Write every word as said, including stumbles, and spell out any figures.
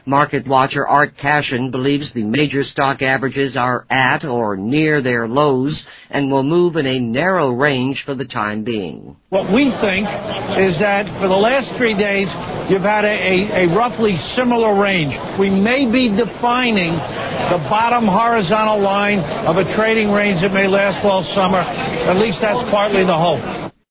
Market watcher Art Cashin believes the major stock averages are at or near their lows and will move in a narrow range for the time being. What we think is that for the last three days, you've had a, a, a roughly similar range. We may be defining the bottom horizontal line of a trading range that may last all summer. At least that's partly the hope.